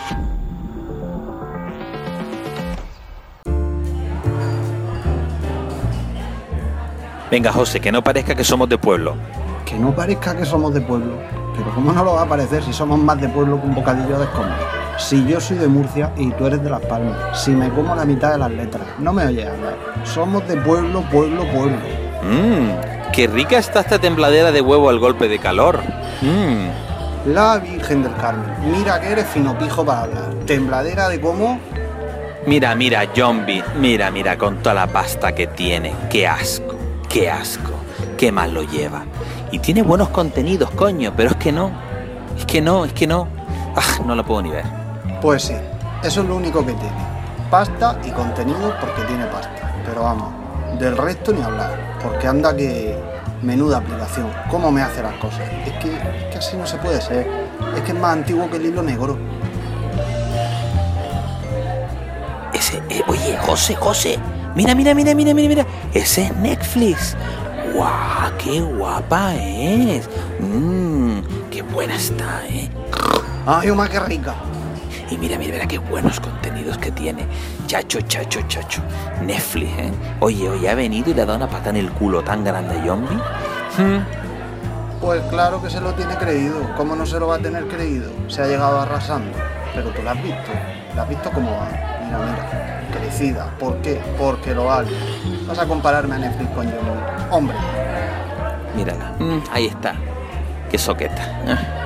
Venga, José, que no parezca que somos de pueblo. Que no parezca que somos de pueblo. Pero ¿cómo no lo va a parecer si somos más de pueblo que un bocadillo de escombros? Si yo soy de Murcia y tú eres de Las Palmas, si me como la mitad de las letras, no me oyes hablar. Somos de pueblo, pueblo, pueblo. Qué rica está esta tembladera de huevo al golpe de calor. La Virgen del Carmen, mira que eres finopijo para hablar. ¿Tembladera de cómo? Mira, Zombie, mira, con toda la pasta que tiene. Qué asco, qué mal lo lleva. Y tiene buenos contenidos, coño, pero es que no. No lo puedo ni ver. Pues sí, eso es lo único que tiene. Pasta y contenido porque tiene pasta. Pero vamos, del resto ni hablar. Porque anda que... menuda aplicación. ¿Cómo me hace las cosas? Es que así no se puede ser. Es que es más antiguo que el hilo negro. Oye, José. Mira. Ese es Netflix. ¡Guau! ¡Qué guapa es! ¡Qué buena está, eh! ¡Ay, Oma, qué rica! Y mira qué buenos contenidos que tiene. Chacho. Netflix, ¿eh? Oye, ha venido y le ha dado una pata en el culo tan grande a Zombie. Pues claro que se lo tiene creído. ¿Cómo no se lo va a tener creído? Se ha llegado arrasando. Pero tú la has visto. ¿La has visto cómo va? Mira. Crecida. ¿Por qué? Porque lo vale. Vas a compararme a Netflix con Zombie. Hombre. Mírala. Ahí está. Qué soqueta.